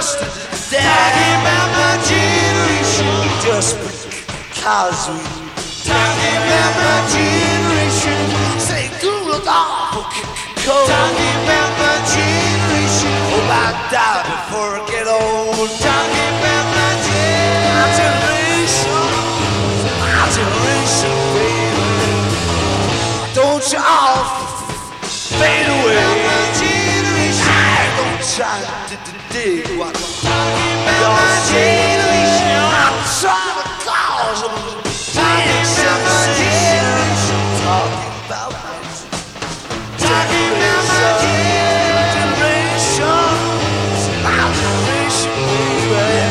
Talking about my generation. Just because we talking about my generation. Say good awful cold. Talking about my generation. Hope I die before I get old. Talking about my generation. My generation, baby. Don't you all fade away. My generation. I don't try to dig what you're saying. I'm trying to cause them. Talking about my generation. Talking about my generation. My generation, baby.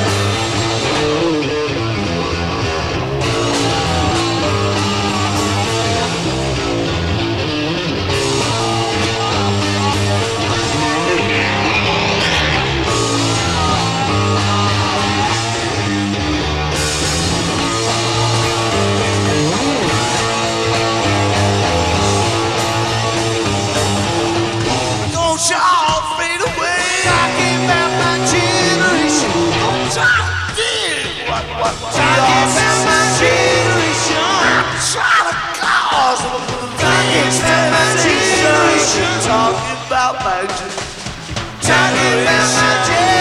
Don't y'all fade away. Talking about my generation. I'm trying to dig what talking about my generation. I'm trying to cause them. Talking about my generation. Talking about my generation. Talking about my generation.